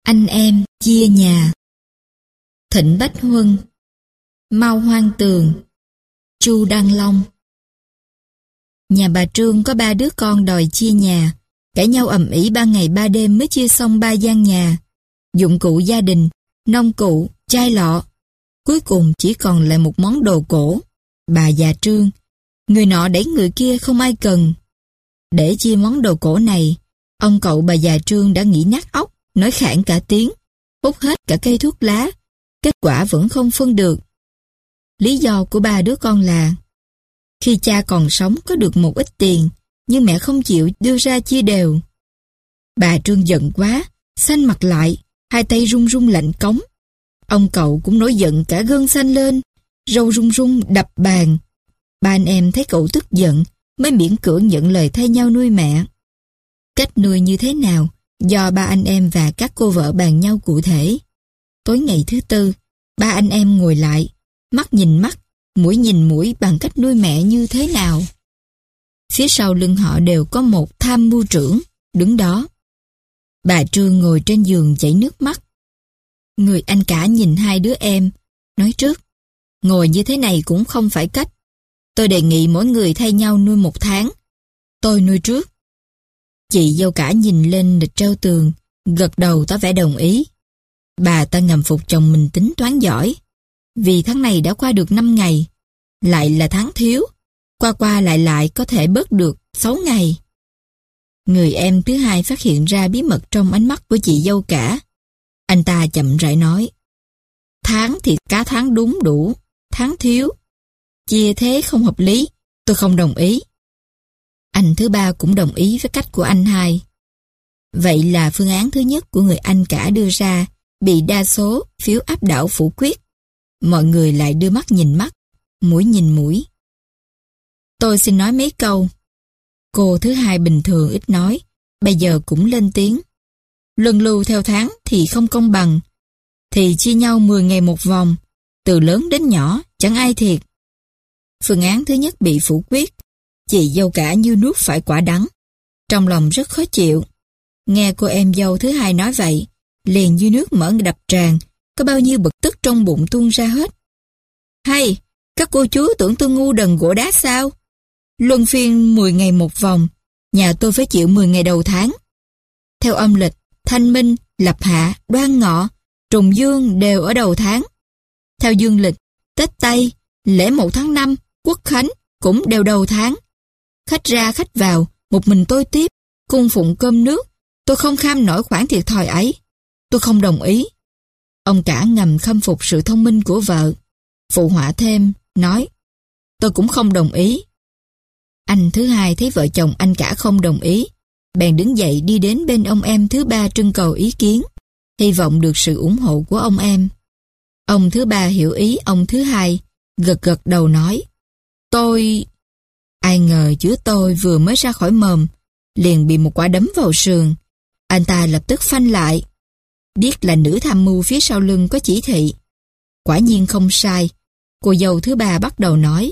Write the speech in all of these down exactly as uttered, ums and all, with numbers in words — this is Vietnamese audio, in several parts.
Anh em chia nhà. Thịnh Bách Huân, Mao Hoang Tường, Chu Đăng Long. Nhà bà Trương có ba đứa con đòi chia nhà, cãi nhau ầm ĩ ba ngày ba đêm mới chia xong ba gian nhà. Dụng cụ gia đình, nông cụ, chai lọ. Cuối cùng chỉ còn lại một món đồ cổ. Bà già Trương, người nọ đẩy người kia không ai cần. Để chia món đồ cổ này, ông cậu bà già Trương đã nghĩ nát óc, nói khản cả tiếng, hút hết cả cây thuốc lá. Kết quả vẫn không phân được. Lý do của ba đứa con là khi cha còn sống có được một ít tiền, nhưng mẹ không chịu đưa ra chia đều. Bà Trương giận quá, xanh mặt lại, hai tay run run lạnh cống. Ông cậu cũng nổi giận cả gân xanh lên, râu run run đập bàn. Ba anh em thấy cậu tức giận, mới miễn cưỡng nhận lời thay nhau nuôi mẹ. Cách nuôi như thế nào, do ba anh em và các cô vợ bàn nhau cụ thể. Tối ngày thứ tư, ba anh em ngồi lại, mắt nhìn mắt, mũi nhìn mũi bằng cách nuôi mẹ như thế nào. Phía sau lưng họ đều có một tham mưu trưởng, đứng đó. Bà Trương ngồi trên giường chảy nước mắt. Người anh cả nhìn hai đứa em, nói trước, ngồi như thế này cũng không phải cách. Tôi đề nghị mỗi người thay nhau nuôi một tháng. Tôi nuôi trước. Chị dâu cả nhìn lên lịch treo tường, gật đầu tỏ vẻ đồng ý. Bà ta ngầm phục chồng mình tính toán giỏi. Vì tháng này đã qua được năm ngày, lại là tháng thiếu, qua qua lại lại có thể bớt được sáu ngày. Người em thứ hai phát hiện ra bí mật trong ánh mắt của chị dâu cả. Anh ta chậm rãi nói, tháng thì cả tháng đúng đủ, tháng thiếu. Chia thế không hợp lý, tôi không đồng ý. Anh thứ ba cũng đồng ý với cách của anh hai. Vậy là phương án thứ nhất của người anh cả đưa ra bị đa số phiếu áp đảo phủ quyết. Mọi người lại đưa mắt nhìn mắt, mũi nhìn mũi. Tôi xin nói mấy câu. Cô thứ hai bình thường ít nói, bây giờ cũng lên tiếng. Luân lưu theo tháng thì không công bằng. Thì chia nhau mười ngày một vòng, từ lớn đến nhỏ, chẳng ai thiệt. Phương án thứ nhất bị phủ quyết. Chị dâu cả như nuốt phải quả đắng. Trong lòng rất khó chịu. Nghe cô em dâu thứ hai nói vậy, liền như nước mở đập tràn, có bao nhiêu bực tức trong bụng tuôn ra hết. Hay, các cô chú tưởng tôi ngu đần gỗ đá sao? Luân phiên mười ngày một vòng, nhà tôi phải chịu mười ngày đầu tháng. Theo âm lịch, Thanh Minh, Lập Hạ, Đoan Ngọ, Trùng Dương đều ở đầu tháng. Theo dương lịch, Tết Tây, lễ một tháng năm, Quốc Khánh cũng đều đầu tháng. Khách ra khách vào, một mình tôi tiếp, cung phụng cơm nước, tôi không kham nổi khoản thiệt thòi ấy. Tôi không đồng ý. Ông cả ngầm khâm phục sự thông minh của vợ. Phụ họa thêm, nói, tôi cũng không đồng ý. Anh thứ hai thấy vợ chồng anh cả không đồng ý, bèn đứng dậy đi đến bên ông em thứ ba trưng cầu ý kiến, hy vọng được sự ủng hộ của ông em. Ông thứ ba hiểu ý ông thứ hai, gật gật đầu nói, tôi... Ai ngờ chữ tôi vừa mới ra khỏi mồm, liền bị một quả đấm vào sườn. Anh ta lập tức phanh lại. Biết là nữ tham mưu phía sau lưng có chỉ thị. Quả nhiên không sai. Cô dâu thứ ba bắt đầu nói.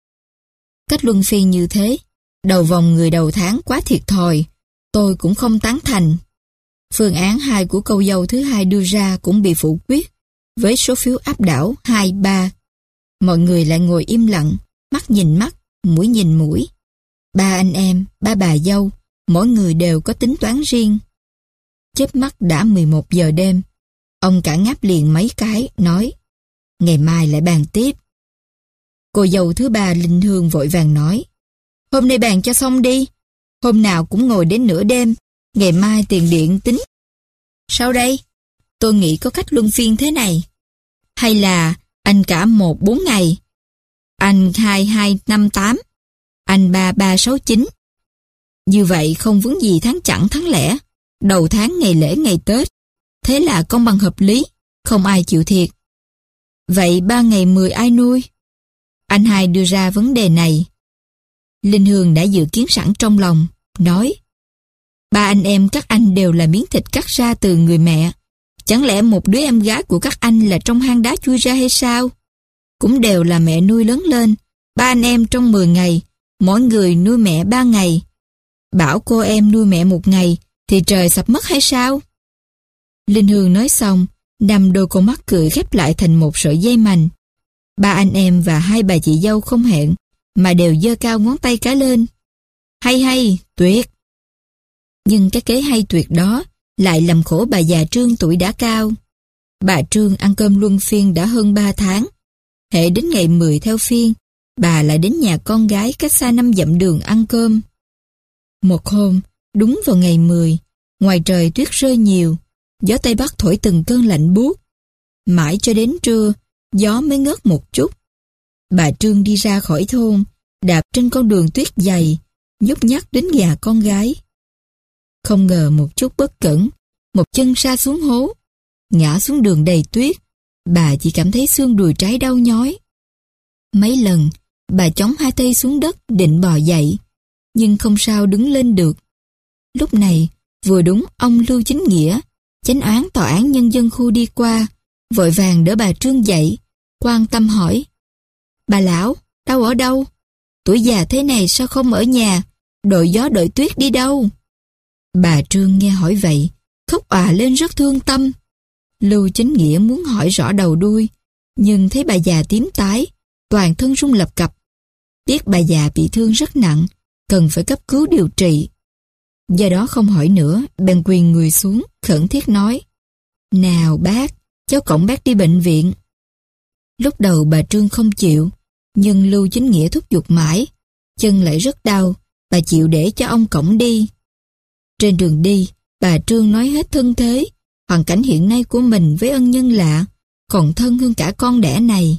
Cách luân phiên như thế, đầu vòng người đầu tháng quá thiệt thòi, tôi cũng không tán thành. Phương án hai của cô dâu thứ hai đưa ra cũng bị phủ quyết, với số phiếu áp đảo hai ba. Mọi người lại ngồi im lặng, mắt nhìn mắt, mũi nhìn mũi. Ba anh em, ba bà dâu, mỗi người đều có tính toán riêng. Chớp mắt đã mười một giờ đêm. Ông cả ngáp liền mấy cái, nói, ngày mai lại bàn tiếp. Cô dâu thứ ba Linh Hương vội vàng nói, hôm nay bàn cho xong đi, hôm nào cũng ngồi đến nửa đêm, ngày mai tiền điện tính. Sao đây? Tôi nghĩ có cách luân phiên thế này. Hay là anh cả một bốn ngày, anh hai hai năm tám, anh ba ba sáu chín. Như vậy không vướng gì tháng chẵn tháng lẻ, đầu tháng ngày lễ ngày Tết. Thế là công bằng hợp lý, không ai chịu thiệt. Vậy ba ngày mười ai nuôi? Anh hai đưa ra vấn đề này. Linh Hương đã dự kiến sẵn trong lòng, nói, ba anh em các anh đều là miếng thịt cắt ra từ người mẹ. Chẳng lẽ một đứa em gái của các anh là trong hang đá chui ra hay sao? Cũng đều là mẹ nuôi lớn lên. Ba anh em trong mười ngày, mỗi người nuôi mẹ ba ngày. Bảo cô em nuôi mẹ một ngày, thì trời sập mất hay sao? Linh Hương nói xong, năm đôi con mắt cười khép lại thành một sợi dây mành. Ba anh em và hai bà chị dâu không hẹn, mà đều giơ cao ngón tay cái lên. Hay hay, tuyệt. Nhưng cái kế hay tuyệt đó lại làm khổ bà già Trương tuổi đã cao. Bà Trương ăn cơm luân phiên đã hơn ba tháng. Hễ đến ngày mười theo phiên, bà lại đến nhà con gái cách xa năm dặm đường ăn cơm. Một hôm, đúng vào ngày mười, ngoài trời tuyết rơi nhiều, gió Tây Bắc thổi từng cơn lạnh buốt. Mãi cho đến trưa, gió mới ngớt một chút. Bà Trương đi ra khỏi thôn, đạp trên con đường tuyết dày, nhúc nhắc đến nhà con gái. Không ngờ một chút bất cẩn, một chân sa xuống hố, ngã xuống đường đầy tuyết. Bà chỉ cảm thấy xương đùi trái đau nhói. Mấy lần, bà chống hai tay xuống đất định bò dậy, nhưng không sao đứng lên được. Lúc này, vừa đúng ông Lưu Chính Nghĩa, chánh án tòa án nhân dân khu đi qua, vội vàng đỡ bà Trương dậy, quan tâm hỏi: Bà lão, đau ở đâu? Tuổi già thế này sao không ở nhà, đội gió đội tuyết đi đâu? Bà Trương nghe hỏi vậy, khóc òa lên rất thương tâm. Lưu Chính Nghĩa muốn hỏi rõ đầu đuôi, nhưng thấy bà già tím tái, toàn thân run lập cập. Biết bà già bị thương rất nặng, cần phải cấp cứu điều trị. Do đó không hỏi nữa, bèn quỳ người xuống, khẩn thiết nói: Nào bác, cháu cõng bác đi bệnh viện. Lúc đầu bà Trương không chịu, nhưng Lưu Chính Nghĩa thúc giục mãi, chân lại rất đau, bà chịu để cho ông cõng đi. Trên đường đi, bà Trương nói hết thân thế, hoàn cảnh hiện nay của mình với ân nhân lạ, còn thân hơn cả con đẻ này.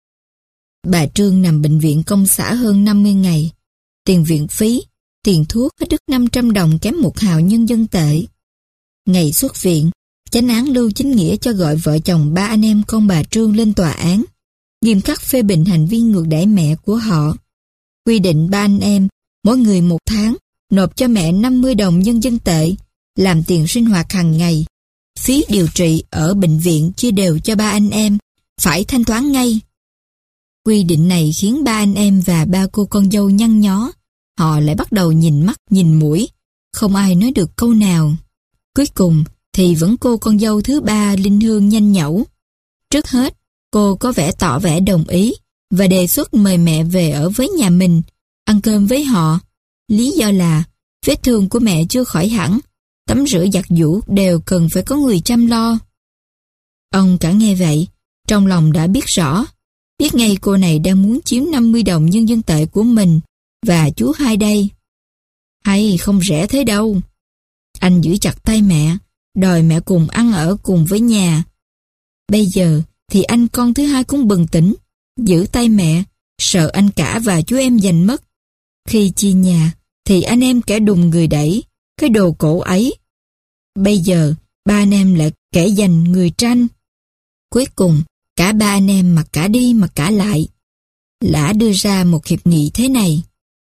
Bà Trương nằm bệnh viện công xã hơn năm mươi ngày, tiền viện phí, tiền thuốc hết đứt năm trăm đồng kém một hào nhân dân tệ. Ngày xuất viện, chánh án Lưu Chính Nghĩa cho gọi vợ chồng ba anh em con bà Trương lên tòa án, nghiêm khắc phê bình hành vi ngược đãi mẹ của họ. Quy định ba anh em, mỗi người một tháng, nộp cho mẹ năm mươi đồng nhân dân tệ, làm tiền sinh hoạt hàng ngày. Phí điều trị ở bệnh viện chia đều cho ba anh em, phải thanh toán ngay. Quy định này khiến ba anh em và ba cô con dâu nhăn nhó. Họ lại bắt đầu nhìn mắt nhìn mũi, không ai nói được câu nào. Cuối cùng thì vẫn cô con dâu thứ ba Linh Hương nhanh nhẩu. Trước hết, cô có vẻ tỏ vẻ đồng ý và đề xuất mời mẹ về ở với nhà mình, ăn cơm với họ. Lý do là vết thương của mẹ chưa khỏi hẳn, tắm rửa giặt giũ đều cần phải có người chăm lo. Ông cả nghe vậy, trong lòng đã biết rõ, biết ngay cô này đang muốn chiếm năm mươi đồng nhân dân tệ của mình và chú hai đây. Hay không rẻ thế đâu. Anh giữ chặt tay mẹ, đòi mẹ cùng ăn ở cùng với nhà. Bây giờ thì anh con thứ hai cũng bừng tỉnh, giữ tay mẹ, sợ anh cả và chú em giành mất. Khi chia nhà thì anh em kẻ đùng người đẩy, cái đồ cổ ấy. Bây giờ ba anh em lại kẻ giành người tranh. Cuối cùng cả ba anh em mặc cả đi mặc cả lại. Lã đưa ra một hiệp nghị thế này: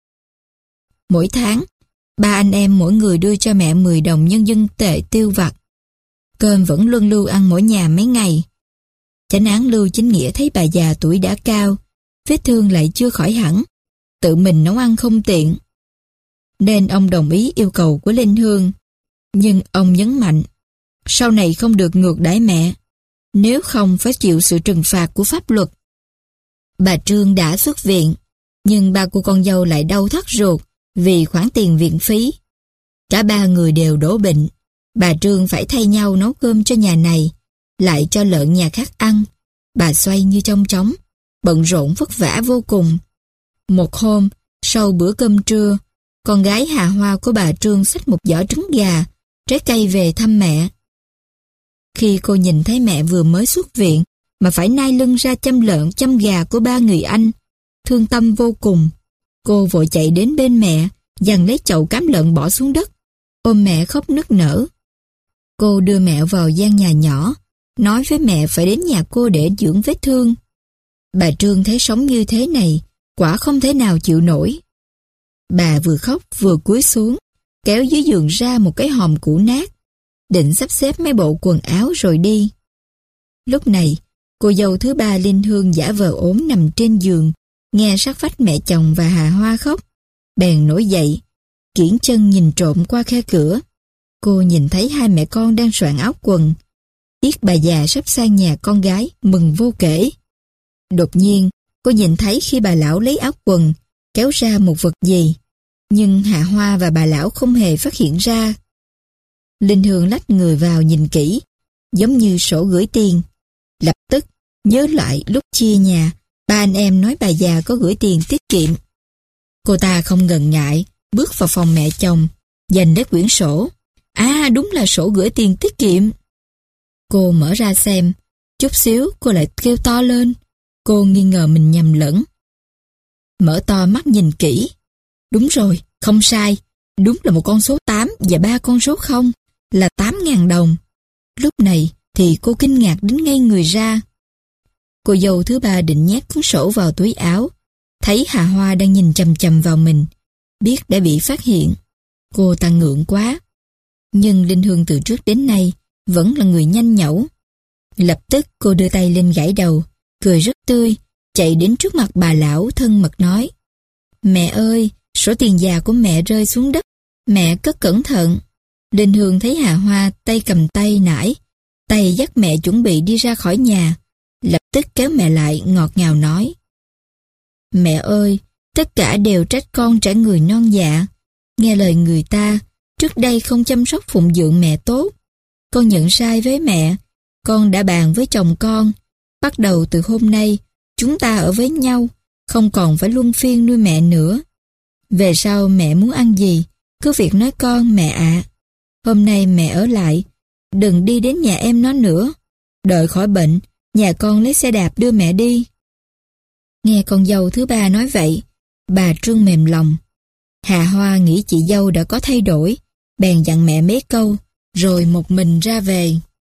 mỗi tháng, ba anh em mỗi người đưa cho mẹ mười đồng nhân dân tệ tiêu vặt. Cơm vẫn luân lưu ăn mỗi nhà mấy ngày. Chánh án Lưu Chính Nghĩa thấy bà già tuổi đã cao, vết thương lại chưa khỏi hẳn, tự mình nấu ăn không tiện, nên ông đồng ý yêu cầu của Linh Hương. Nhưng ông nhấn mạnh, sau này không được ngược đãi mẹ, nếu không phải chịu sự trừng phạt của pháp luật. Bà Trương đã xuất viện, nhưng ba cô con dâu lại đau thắt ruột vì khoản tiền viện phí. Cả ba người đều đổ bệnh. Bà Trương phải thay nhau nấu cơm cho nhà này, lại cho lợn nhà khác ăn. Bà xoay như trong trống, bận rộn vất vả vô cùng. Một hôm, sau bữa cơm trưa, con gái Hà Hoa của bà Trương xách một giỏ trứng gà, trái cây về thăm mẹ. Khi cô nhìn thấy mẹ vừa mới xuất viện mà phải nai lưng ra chăm lợn chăm gà của ba người anh, thương tâm vô cùng. Cô vội chạy đến bên mẹ, giằng lấy chậu cám lợn bỏ xuống đất, ôm mẹ khóc nức nở. Cô đưa mẹ vào gian nhà nhỏ, nói với mẹ phải đến nhà cô để dưỡng vết thương. Bà Trương thấy sống như thế này, quả không thể nào chịu nổi. Bà vừa khóc vừa cúi xuống, kéo dưới giường ra một cái hòm cũ nát, định sắp xếp mấy bộ quần áo rồi đi. Lúc này, cô dâu thứ ba Linh Hương giả vờ ốm nằm trên giường, nghe sát vách mẹ chồng và Hà Hoa khóc, bèn nổi dậy, kiễng chân nhìn trộm qua khe cửa. Cô nhìn thấy hai mẹ con đang soạn áo quần, biết bà già sắp sang nhà con gái, mừng vô kể. Đột nhiên, cô nhìn thấy khi bà lão lấy áo quần, kéo ra một vật gì, nhưng Hạ Hoa và bà lão không hề phát hiện ra. Linh Hương lách người vào nhìn kỹ, giống như sổ gửi tiền. Lập tức nhớ lại lúc chia nhà, ba anh em nói bà già có gửi tiền tiết kiệm. Cô ta không ngần ngại, bước vào phòng mẹ chồng, giành lấy quyển sổ. À, đúng là sổ gửi tiền tiết kiệm. Cô mở ra xem, chút xíu cô lại kêu to lên. Cô nghi ngờ mình nhầm lẫn. Mở to mắt nhìn kỹ. Đúng rồi, không sai. Đúng là một con số tám và ba con số không, là tám ngàn đồng. Lúc này thì cô kinh ngạc đến ngây người ra. Cô dâu thứ ba định nhét cuốn sổ vào túi áo, thấy Hà Hoa đang nhìn chằm chằm vào mình, biết đã bị phát hiện. Cô ta ngượng quá. Nhưng Linh Hương từ trước đến nay vẫn là người nhanh nhẩu. Lập tức cô đưa tay lên gãi đầu, cười rất tươi, chạy đến trước mặt bà lão thân mật nói: Mẹ ơi, sổ tiền già của mẹ rơi xuống đất, mẹ cất cẩn thận. Linh Hương thấy Hà Hoa tay cầm tay nải, tay dắt mẹ chuẩn bị đi ra khỏi nhà, lập tức kéo mẹ lại ngọt ngào nói: Mẹ ơi, tất cả đều trách con trả người non dạ, nghe lời người ta, trước đây không chăm sóc phụng dưỡng mẹ tốt. Con nhận sai với mẹ, con đã bàn với chồng con, bắt đầu từ hôm nay chúng ta ở với nhau, không còn phải luân phiên nuôi mẹ nữa. Về sau mẹ muốn ăn gì, cứ việc nói con mẹ ạ. Hôm nay mẹ ở lại, đừng đi đến nhà em nó nữa. Đợi khỏi bệnh, nhà con lấy xe đạp đưa mẹ đi. Nghe con dâu thứ ba nói vậy, bà Trương mềm lòng. Hà Hoa nghĩ chị dâu đã có thay đổi, bèn dặn mẹ mấy câu, rồi một mình ra về.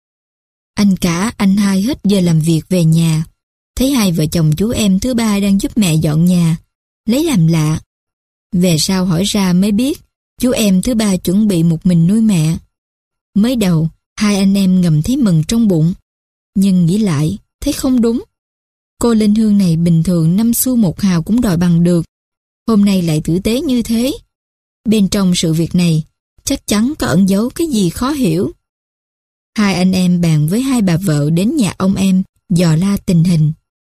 Anh cả, anh hai hết giờ làm việc về nhà, thấy hai vợ chồng chú em thứ ba đang giúp mẹ dọn nhà, lấy làm lạ. Về sau hỏi ra mới biết, chú em thứ ba chuẩn bị một mình nuôi mẹ. Mới đầu, hai anh em ngầm thấy mừng trong bụng, nhưng nghĩ lại, thấy không đúng. Cô Linh Hương này bình thường năm xu một hào cũng đòi bằng được, hôm nay lại tử tế như thế. Bên trong sự việc này, chắc chắn có ẩn giấu cái gì khó hiểu. Hai anh em bàn với hai bà vợ đến nhà ông em, dò la tình hình.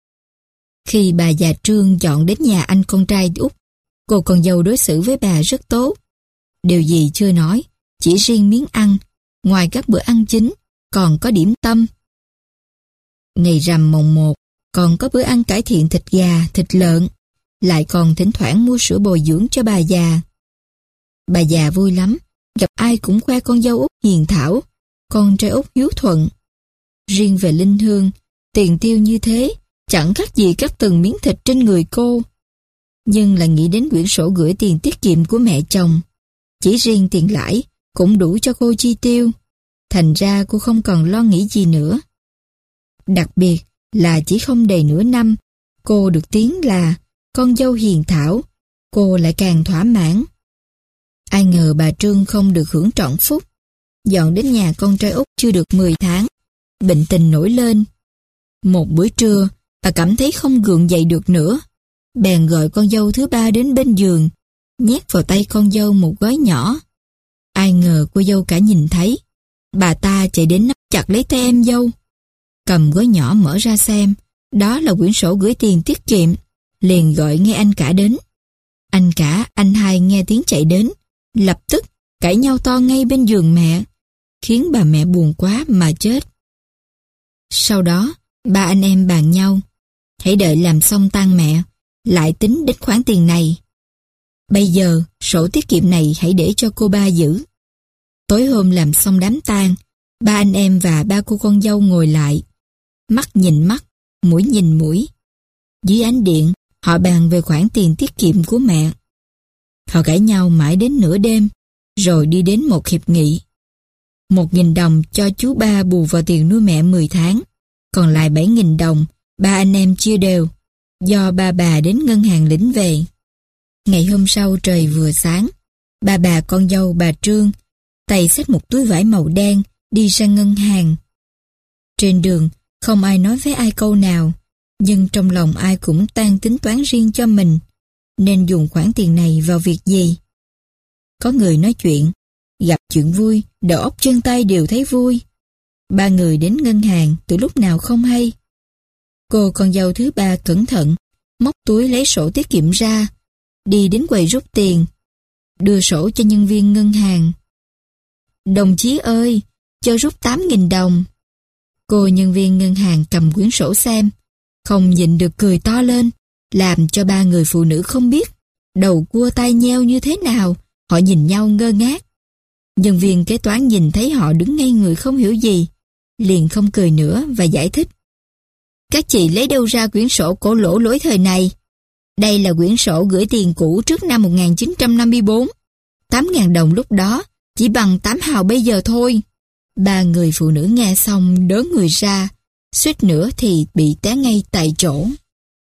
Khi bà già Trương dọn đến nhà anh con trai út, cô con dâu đối xử với bà rất tốt. Điều gì chưa nói, chỉ riêng miếng ăn, ngoài các bữa ăn chính, còn có điểm tâm. Ngày rằm mồng một, còn có bữa ăn cải thiện thịt gà, thịt lợn, lại còn thỉnh thoảng mua sữa bồi dưỡng cho bà già. Bà già vui lắm, gặp ai cũng khoe con dâu út hiền thảo, con trai út hiếu thuận. Riêng về Linh Hương, tiền tiêu như thế, chẳng khác gì các từng miếng thịt trên người cô. Nhưng lại nghĩ đến quyển sổ gửi tiền tiết kiệm của mẹ chồng. Chỉ riêng tiền lãi cũng đủ cho cô chi tiêu. Thành ra cô không còn lo nghĩ gì nữa. Đặc biệt là chỉ không đầy nửa năm, cô được tiếng là con dâu hiền thảo, cô lại càng thỏa mãn. Ai ngờ bà Trương không được hưởng trọn phúc. Dọn đến nhà con trai út chưa được mười tháng, bệnh tình nổi lên. Một bữa trưa, bà cảm thấy không gượng dậy được nữa, bèn gọi con dâu thứ ba đến bên giường, nhét vào tay con dâu một gói nhỏ. Ai ngờ cô dâu cả nhìn thấy, bà ta chạy đến nắm chặt lấy tay em dâu, cầm gói nhỏ mở ra xem, đó là quyển sổ gửi tiền tiết kiệm, liền gọi nghe anh cả đến. Anh cả, anh hai nghe tiếng chạy đến, lập tức cãi nhau to ngay bên giường mẹ, khiến bà mẹ buồn quá mà chết. Sau đó, ba anh em bàn nhau, hãy đợi làm xong tang mẹ, lại tính đến khoản tiền này. Bây giờ, sổ tiết kiệm này hãy để cho cô ba giữ. Tối hôm làm xong đám tang, ba anh em và ba cô con dâu ngồi lại, mắt nhìn mắt, mũi nhìn mũi. Dưới ánh điện, họ bàn về khoản tiền tiết kiệm của mẹ. Họ cãi nhau mãi đến nửa đêm, rồi đi đến một hiệp nghị. Một nghìn đồng cho chú ba bù vào tiền nuôi mẹ mười tháng, còn lại bảy nghìn đồng, ba anh em chia đều, do ba bà đến ngân hàng lĩnh về. Ngày hôm sau trời vừa sáng, ba bà con dâu bà Trương, tay xách một túi vải màu đen, đi ra ngân hàng. Trên đường, không ai nói với ai câu nào, nhưng trong lòng ai cũng đang tính toán riêng cho mình, nên dùng khoản tiền này vào việc gì. Có người nói chuyện, gặp chuyện vui, đầu óc chân tay đều thấy vui. Ba người đến ngân hàng từ lúc nào không hay. Cô con dâu thứ ba cẩn thận, móc túi lấy sổ tiết kiệm ra, đi đến quầy rút tiền, đưa sổ cho nhân viên ngân hàng. Đồng chí ơi, cho rút tám nghìn đồng. Cô nhân viên ngân hàng cầm quyển sổ xem, không nhịn được cười to lên, làm cho ba người phụ nữ không biết đầu cua tai nheo như thế nào. Họ nhìn nhau ngơ ngác. Nhân viên kế toán nhìn thấy họ đứng ngây người không hiểu gì, liền không cười nữa và giải thích. Các chị lấy đâu ra quyển sổ cổ lỗ lỗi thời này? Đây là quyển sổ gửi tiền cũ trước năm một nghìn chín trăm năm mươi tư. tám nghìn đồng lúc đó chỉ bằng tám hào bây giờ thôi. Ba người phụ nữ nghe xong đớ người ra, suýt nữa thì bị té ngay tại chỗ.